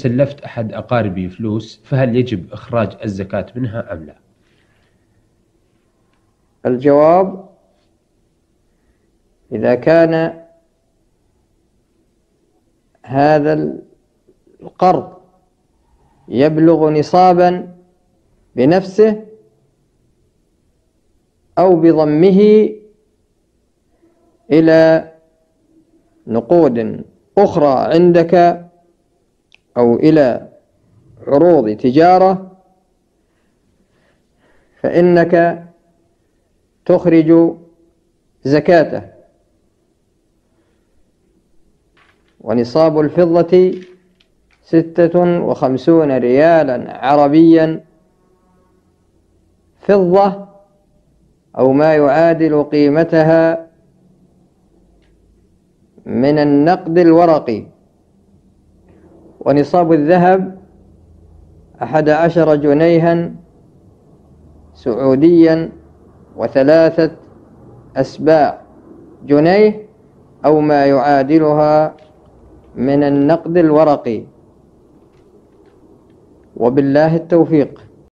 سلفت أحد أقاربي فلوس، فهل يجب إخراج الزكاة منها أم لا؟ الجواب: إذا كان هذا القرض يبلغ نصابا بنفسه أو بضمه إلى نقود أخرى عندك أو إلى عروض تجارة، فإنك تخرج زكاته. ونصاب الفضة 56 ريالا عربيا فضة، أو ما يعادل قيمتها من النقد الورقي. ونصاب الذهب 11 جنيها سعوديا و3 أسباع جنيه، أو ما يعادلها من النقد الورقي. وبالله التوفيق.